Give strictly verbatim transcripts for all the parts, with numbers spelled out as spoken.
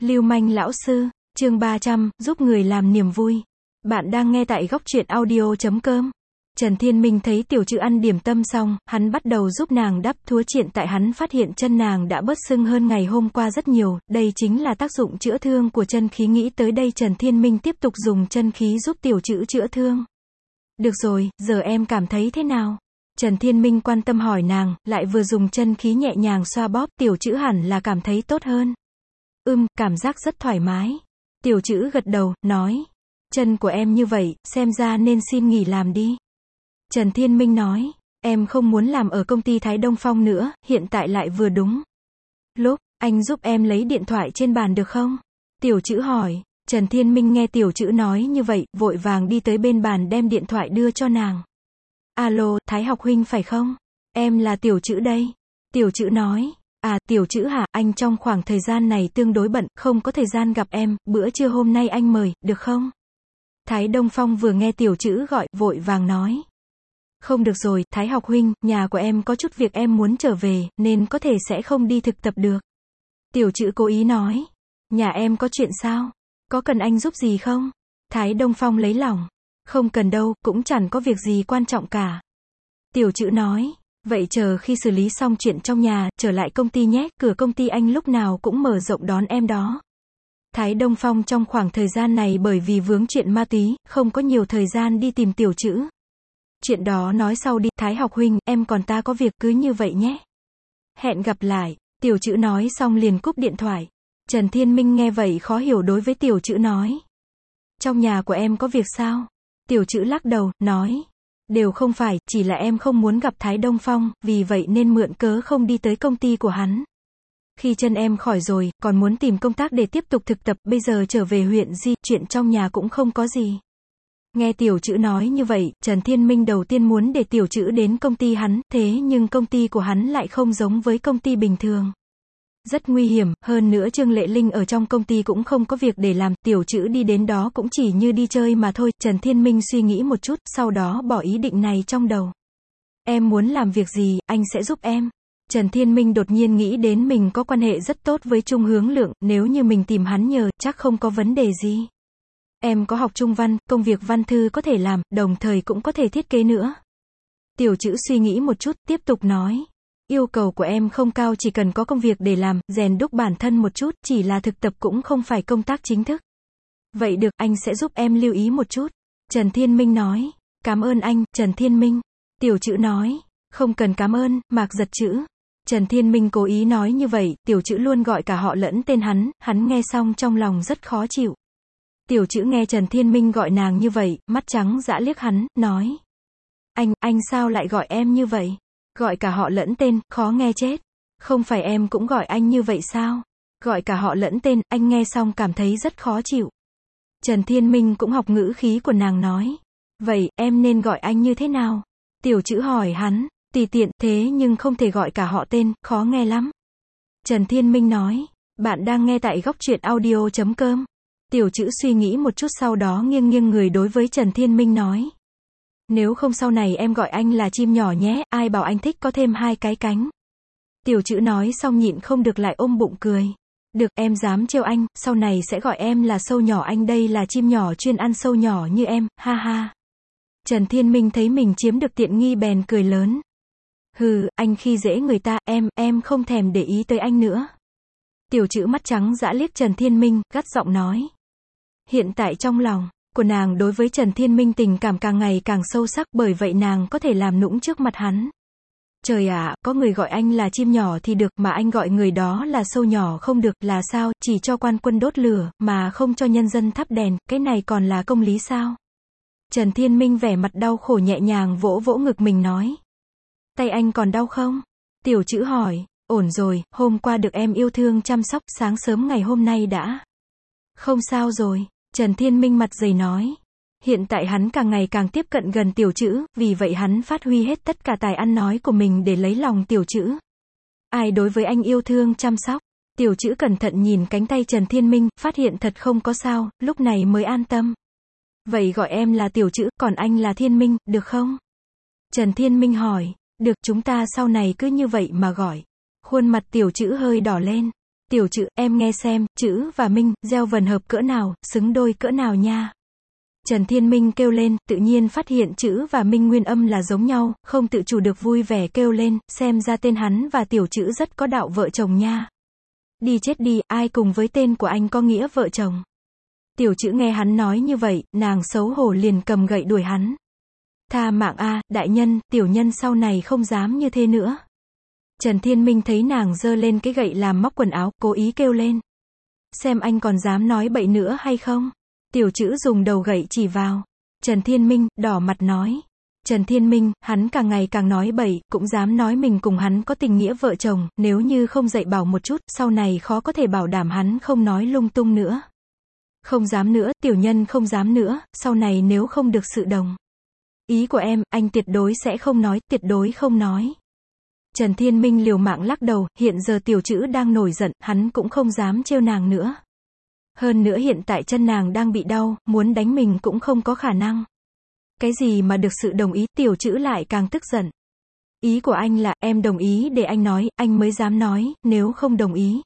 Lưu manh lão sư, chương ba trăm, giúp người làm niềm vui. Bạn đang nghe tại góc truyện audio chấm com. Trần Thiên Minh thấy tiểu chữ ăn điểm tâm xong, hắn bắt đầu giúp nàng đắp thúa triện tại hắn phát hiện chân nàng đã bớt sưng hơn ngày hôm qua rất nhiều, đây chính là tác dụng chữa thương của chân khí. Nghĩ tới đây Trần Thiên Minh tiếp tục dùng chân khí giúp tiểu chữ chữa thương. Được rồi, giờ em cảm thấy thế nào? Trần Thiên Minh quan tâm hỏi nàng, lại vừa dùng chân khí nhẹ nhàng xoa bóp, tiểu chữ hẳn là cảm thấy tốt hơn. Ừm, cảm giác rất thoải mái. Tiểu chữ gật đầu, nói. Chân của em như vậy, xem ra nên xin nghỉ làm đi. Trần Thiên Minh nói, em không muốn làm ở công ty Thái Đông Phong nữa, hiện tại lại vừa đúng lúc, anh giúp em lấy điện thoại trên bàn được không? Tiểu chữ hỏi. Trần Thiên Minh nghe tiểu chữ nói như vậy, vội vàng đi tới bên bàn đem điện thoại đưa cho nàng. Alo, Thái học huynh phải không? Em là tiểu chữ đây. Tiểu chữ nói. À, tiểu chữ hả, anh trong khoảng thời gian này tương đối bận, không có thời gian gặp em, bữa trưa hôm nay anh mời, được không? Thái Đông Phong vừa nghe tiểu chữ gọi, vội vàng nói. Không được rồi, Thái học huynh, nhà của em có chút việc em muốn trở về, nên có thể sẽ không đi thực tập được. Tiểu chữ cố ý nói. Nhà em có chuyện sao? Có cần anh giúp gì không? Thái Đông Phong lấy lòng. Không cần đâu, cũng chẳng có việc gì quan trọng cả. Tiểu chữ nói. Vậy chờ khi xử lý xong chuyện trong nhà, trở lại công ty nhé, cửa công ty anh lúc nào cũng mở rộng đón em đó. Thái Đông Phong trong khoảng thời gian này bởi vì vướng chuyện ma túy, không có nhiều thời gian đi tìm tiểu chữ. Chuyện đó nói sau đi, Thái học huynh, em còn ta có việc, cứ như vậy nhé. Hẹn gặp lại, tiểu chữ nói xong liền cúp điện thoại. Trần Thiên Minh nghe vậy khó hiểu đối với tiểu chữ nói. Trong nhà của em có việc sao? Tiểu chữ lắc đầu, nói. Đều không phải, chỉ là em không muốn gặp Thái Đông Phong, vì vậy nên mượn cớ không đi tới công ty của hắn. Khi chân em khỏi rồi, còn muốn tìm công tác để tiếp tục thực tập, bây giờ trở về huyện Di, chuyện trong nhà cũng không có gì. Nghe tiểu chữ nói như vậy, Trần Thiên Minh đầu tiên muốn để tiểu chữ đến công ty hắn, thế nhưng công ty của hắn lại không giống với công ty bình thường. Rất nguy hiểm, hơn nữa Trương Lệ Linh ở trong công ty cũng không có việc để làm, tiểu chữ đi đến đó cũng chỉ như đi chơi mà thôi. Trần Thiên Minh suy nghĩ một chút, sau đó bỏ ý định này trong đầu. Em muốn làm việc gì, anh sẽ giúp em. Trần Thiên Minh đột nhiên nghĩ đến mình có quan hệ rất tốt với Trung Hướng Lượng, nếu như mình tìm hắn nhờ, chắc không có vấn đề gì. Em có học Trung Văn, công việc văn thư có thể làm, đồng thời cũng có thể thiết kế nữa. Tiểu chữ suy nghĩ một chút, tiếp tục nói. Yêu cầu của em không cao, chỉ cần có công việc để làm, rèn đúc bản thân một chút, chỉ là thực tập cũng không phải công tác chính thức. Vậy được, anh sẽ giúp em lưu ý một chút. Trần Thiên Minh nói. Cảm ơn anh, Trần Thiên Minh. Tiểu chữ nói. Không cần cảm ơn, Mạc giật chữ. Trần Thiên Minh cố ý nói như vậy, tiểu chữ luôn gọi cả họ lẫn tên hắn, hắn nghe xong trong lòng rất khó chịu. Tiểu chữ nghe Trần Thiên Minh gọi nàng như vậy, mắt trắng dã liếc hắn, nói. Anh, anh sao lại gọi em như vậy? Gọi cả họ lẫn tên, khó nghe chết. Không phải em cũng gọi anh như vậy sao? Gọi cả họ lẫn tên, anh nghe xong cảm thấy rất khó chịu. Trần Thiên Minh cũng học ngữ khí của nàng nói. Vậy, em nên gọi anh như thế nào? Tiểu chữ hỏi hắn, tùy tiện, thế nhưng không thể gọi cả họ tên, khó nghe lắm. Trần Thiên Minh nói, bạn đang nghe tại góc truyện audio chấm com. Tiểu chữ suy nghĩ một chút sau đó nghiêng nghiêng người đối với Trần Thiên Minh nói. Nếu không sau này em gọi anh là chim nhỏ nhé, ai bảo anh thích có thêm hai cái cánh. Tiểu chữ nói xong nhịn không được lại ôm bụng cười. Được, em dám trêu anh, sau này sẽ gọi em là sâu nhỏ, anh đây là chim nhỏ chuyên ăn sâu nhỏ như em, ha ha. Trần Thiên Minh thấy mình chiếm được tiện nghi bèn cười lớn. Hừ, anh khi dễ người ta, em, em không thèm để ý tới anh nữa. Tiểu chữ mắt trắng dã liếc Trần Thiên Minh, gắt giọng nói. Hiện tại trong lòng của nàng đối với Trần Thiên Minh tình cảm càng ngày càng sâu sắc, bởi vậy nàng có thể làm nũng trước mặt hắn. Trời ạ, có người gọi anh là chim nhỏ thì được, mà anh gọi người đó là sâu nhỏ không được, là sao, chỉ cho quan quân đốt lửa, mà không cho nhân dân thắp đèn, cái này còn là công lý sao? Trần Thiên Minh vẻ mặt đau khổ nhẹ nhàng vỗ vỗ ngực mình nói. Tay anh còn đau không? Tiểu chữ hỏi. Ổn rồi, hôm qua được em yêu thương chăm sóc, sáng sớm ngày hôm nay đã không sao rồi. Trần Thiên Minh mặt dày nói. Hiện tại hắn càng ngày càng tiếp cận gần tiểu chữ, vì vậy hắn phát huy hết tất cả tài ăn nói của mình để lấy lòng tiểu chữ. Ai đối với anh yêu thương chăm sóc? Tiểu chữ cẩn thận nhìn cánh tay Trần Thiên Minh, phát hiện thật không có sao, lúc này mới an tâm. Vậy gọi em là tiểu chữ, còn anh là Thiên Minh, được không? Trần Thiên Minh hỏi. Được, chúng ta sau này cứ như vậy mà gọi. Khuôn mặt tiểu chữ hơi đỏ lên. Tiểu Trữ, em nghe xem, Trữ và Minh, gieo vần hợp cỡ nào, xứng đôi cỡ nào nha. Trần Thiên Minh kêu lên, tự nhiên phát hiện Trữ và Minh nguyên âm là giống nhau, không tự chủ được vui vẻ kêu lên, xem ra tên hắn và Tiểu Trữ rất có đạo vợ chồng nha. Đi chết đi, ai cùng với tên của anh có nghĩa vợ chồng. Tiểu Trữ nghe hắn nói như vậy, nàng xấu hổ liền cầm gậy đuổi hắn. Tha mạng a, đại nhân, tiểu nhân sau này không dám như thế nữa. Trần Thiên Minh thấy nàng giơ lên cái gậy làm móc quần áo, cố ý kêu lên. Xem anh còn dám nói bậy nữa hay không? Tiểu Trữ dùng đầu gậy chỉ vào. Trần Thiên Minh, đỏ mặt nói. Trần Thiên Minh, hắn càng ngày càng nói bậy, cũng dám nói mình cùng hắn có tình nghĩa vợ chồng, nếu như không dạy bảo một chút, sau này khó có thể bảo đảm hắn không nói lung tung nữa. Không dám nữa, tiểu nhân không dám nữa, sau này nếu không được sự đồng ý của em, anh tuyệt đối sẽ không nói, tuyệt đối không nói. Trần Thiên Minh liều mạng lắc đầu, hiện giờ Tiểu Trữ đang nổi giận, hắn cũng không dám trêu nàng nữa. Hơn nữa hiện tại chân nàng đang bị đau, muốn đánh mình cũng không có khả năng. Cái gì mà được sự đồng ý, Tiểu Trữ lại càng tức giận. Ý của anh là, em đồng ý để anh nói, anh mới dám nói, nếu không đồng ý.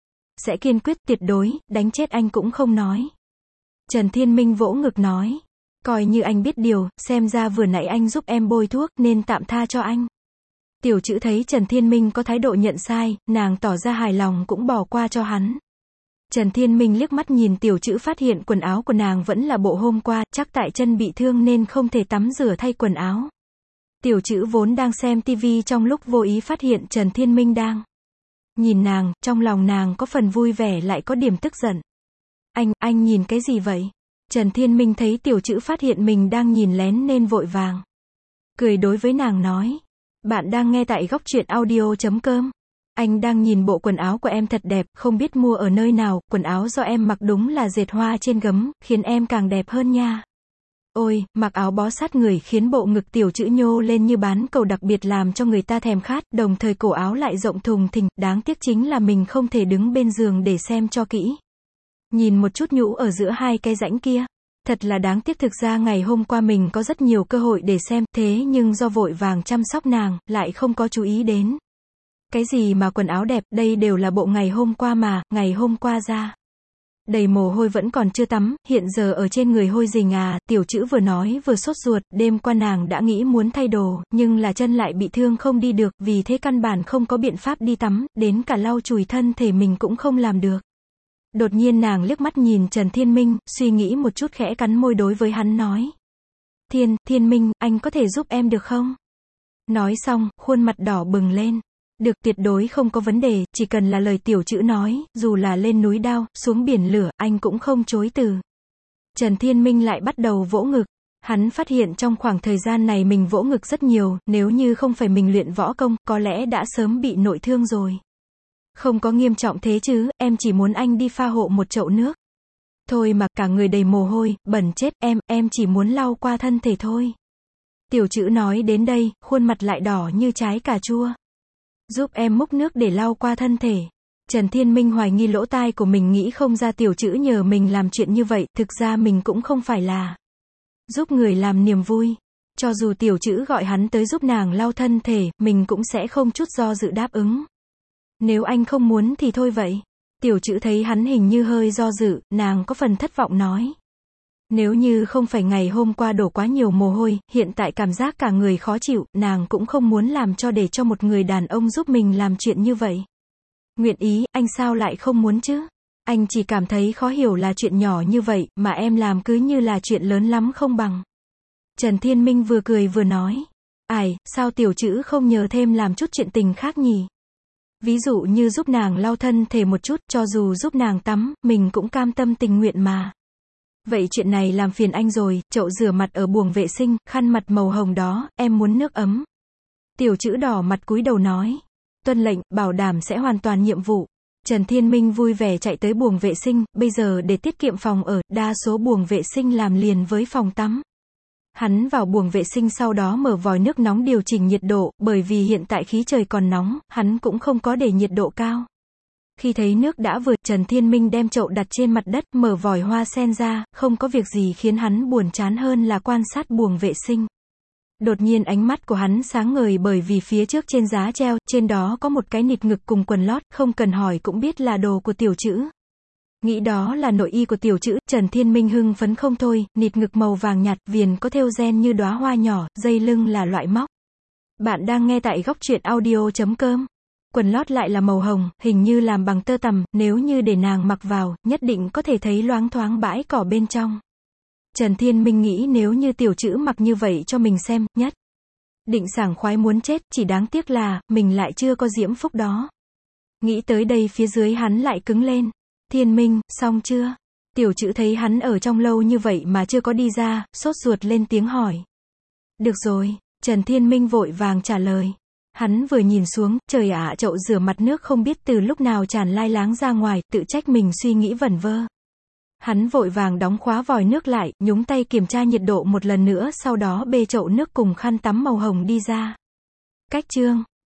Sẽ kiên quyết tuyệt đối, đánh chết anh cũng không nói. Trần Thiên Minh vỗ ngực nói. Coi như anh biết điều, xem ra vừa nãy anh giúp em bôi thuốc, nên tạm tha cho anh. Tiểu Trữ thấy Trần Thiên Minh có thái độ nhận sai, nàng tỏ ra hài lòng cũng bỏ qua cho hắn. Trần Thiên Minh liếc mắt nhìn Tiểu Trữ phát hiện quần áo của nàng vẫn là bộ hôm qua, chắc tại chân bị thương nên không thể tắm rửa thay quần áo. Tiểu Trữ vốn đang xem tivi trong lúc vô ý phát hiện Trần Thiên Minh đang nhìn nàng, trong lòng nàng có phần vui vẻ lại có điểm tức giận. Anh, anh nhìn cái gì vậy? Trần Thiên Minh thấy Tiểu Trữ phát hiện mình đang nhìn lén nên vội vàng cười đối với nàng nói. Bạn đang nghe tại góc truyện audio chấm com. Anh đang nhìn bộ quần áo của em thật đẹp, không biết mua ở nơi nào, quần áo do em mặc đúng là dệt hoa trên gấm, khiến em càng đẹp hơn nha. Ôi, mặc áo bó sát người khiến bộ ngực Tiểu Trữ nhô lên như bán cầu đặc biệt làm cho người ta thèm khát, đồng thời cổ áo lại rộng thùng thình, đáng tiếc chính là mình không thể đứng bên giường để xem cho kỹ. Nhìn một chút nhũ ở giữa hai cái rãnh kia. Thật là đáng tiếc, thực ra ngày hôm qua mình có rất nhiều cơ hội để xem, thế nhưng do vội vàng chăm sóc nàng, lại không có chú ý đến. Cái gì mà quần áo đẹp, đây đều là bộ ngày hôm qua mà, ngày hôm qua ra. Đầy mồ hôi vẫn còn chưa tắm, hiện giờ ở trên người hôi rình à, Tiểu Trữ vừa nói vừa sốt ruột, đêm qua nàng đã nghĩ muốn thay đồ, nhưng là chân lại bị thương không đi được, vì thế căn bản không có biện pháp đi tắm, đến cả lau chùi thân thể mình cũng không làm được. Đột nhiên nàng liếc mắt nhìn Trần Thiên Minh, suy nghĩ một chút khẽ cắn môi đối với hắn nói. Thiên, Thiên Minh, anh có thể giúp em được không? Nói xong, khuôn mặt đỏ bừng lên. Được, tuyệt đối không có vấn đề, chỉ cần là lời Tiểu Trữ nói, dù là lên núi đao, xuống biển lửa, anh cũng không chối từ. Trần Thiên Minh lại bắt đầu vỗ ngực. Hắn phát hiện trong khoảng thời gian này mình vỗ ngực rất nhiều, nếu như không phải mình luyện võ công, có lẽ đã sớm bị nội thương rồi. Không có nghiêm trọng thế chứ, em chỉ muốn anh đi pha hộ một chậu nước. Thôi mà, cả người đầy mồ hôi, bẩn chết, em, em chỉ muốn lau qua thân thể thôi. Tiểu Trữ nói đến đây, khuôn mặt lại đỏ như trái cà chua. Giúp em múc nước để lau qua thân thể. Trần Thiên Minh hoài nghi lỗ tai của mình, nghĩ không ra Tiểu Trữ nhờ mình làm chuyện như vậy, thực ra mình cũng không phải là giúp người làm niềm vui. Cho dù Tiểu Trữ gọi hắn tới giúp nàng lau thân thể, mình cũng sẽ không chút do dự đáp ứng. Nếu anh không muốn thì thôi vậy. Tiểu Trữ thấy hắn hình như hơi do dự, nàng có phần thất vọng nói. Nếu như không phải ngày hôm qua đổ quá nhiều mồ hôi, hiện tại cảm giác cả người khó chịu, nàng cũng không muốn làm cho để cho một người đàn ông giúp mình làm chuyện như vậy. Nguyện ý, anh sao lại không muốn chứ? Anh chỉ cảm thấy khó hiểu là chuyện nhỏ như vậy, mà em làm cứ như là chuyện lớn lắm không bằng. Trần Thiên Minh vừa cười vừa nói. Ai, sao Tiểu Trữ không nhờ thêm làm chút chuyện tình khác nhỉ? Ví dụ như giúp nàng lau thân thể một chút, cho dù giúp nàng tắm, mình cũng cam tâm tình nguyện mà. Vậy chuyện này làm phiền anh rồi, chậu rửa mặt ở buồng vệ sinh, khăn mặt màu hồng đó, em muốn nước ấm. Tiểu Trữ đỏ mặt cúi đầu nói. Tuân lệnh, bảo đảm sẽ hoàn toàn nhiệm vụ. Trần Thiên Minh vui vẻ chạy tới buồng vệ sinh, bây giờ để tiết kiệm phòng ở, đa số buồng vệ sinh làm liền với phòng tắm. Hắn vào buồng vệ sinh sau đó mở vòi nước nóng điều chỉnh nhiệt độ, bởi vì hiện tại khí trời còn nóng, hắn cũng không có để nhiệt độ cao. Khi thấy nước đã vừa, Trần Thiên Minh đem chậu đặt trên mặt đất, mở vòi hoa sen ra, không có việc gì khiến hắn buồn chán hơn là quan sát buồng vệ sinh. Đột nhiên ánh mắt của hắn sáng ngời bởi vì phía trước trên giá treo, trên đó có một cái nịt ngực cùng quần lót, không cần hỏi cũng biết là đồ của tiểu trữ. Nghĩ đó là nội y của tiểu trữ, Trần Thiên Minh hưng phấn không thôi, nịt ngực màu vàng nhạt, viền có thêu ren như đóa hoa nhỏ, dây lưng là loại móc. Bạn đang nghe tại góc truyện audio chấm com. Quần lót lại là màu hồng, hình như làm bằng tơ tằm, nếu như để nàng mặc vào, nhất định có thể thấy loáng thoáng bãi cỏ bên trong. Trần Thiên Minh nghĩ nếu như tiểu trữ mặc như vậy cho mình xem, nhất định sảng khoái muốn chết, chỉ đáng tiếc là, mình lại chưa có diễm phúc đó. Nghĩ tới đây phía dưới hắn lại cứng lên. Thiên Minh, xong chưa? Tiểu trữ thấy hắn ở trong lâu như vậy mà chưa có đi ra, sốt ruột lên tiếng hỏi. Được rồi, Trần Thiên Minh vội vàng trả lời. Hắn vừa nhìn xuống, trời ạ, chậu rửa mặt nước không biết từ lúc nào tràn lai láng ra ngoài, tự trách mình suy nghĩ vẩn vơ. Hắn vội vàng đóng khóa vòi nước lại, nhúng tay kiểm tra nhiệt độ một lần nữa, sau đó bê chậu nước cùng khăn tắm màu hồng đi ra. Cách chương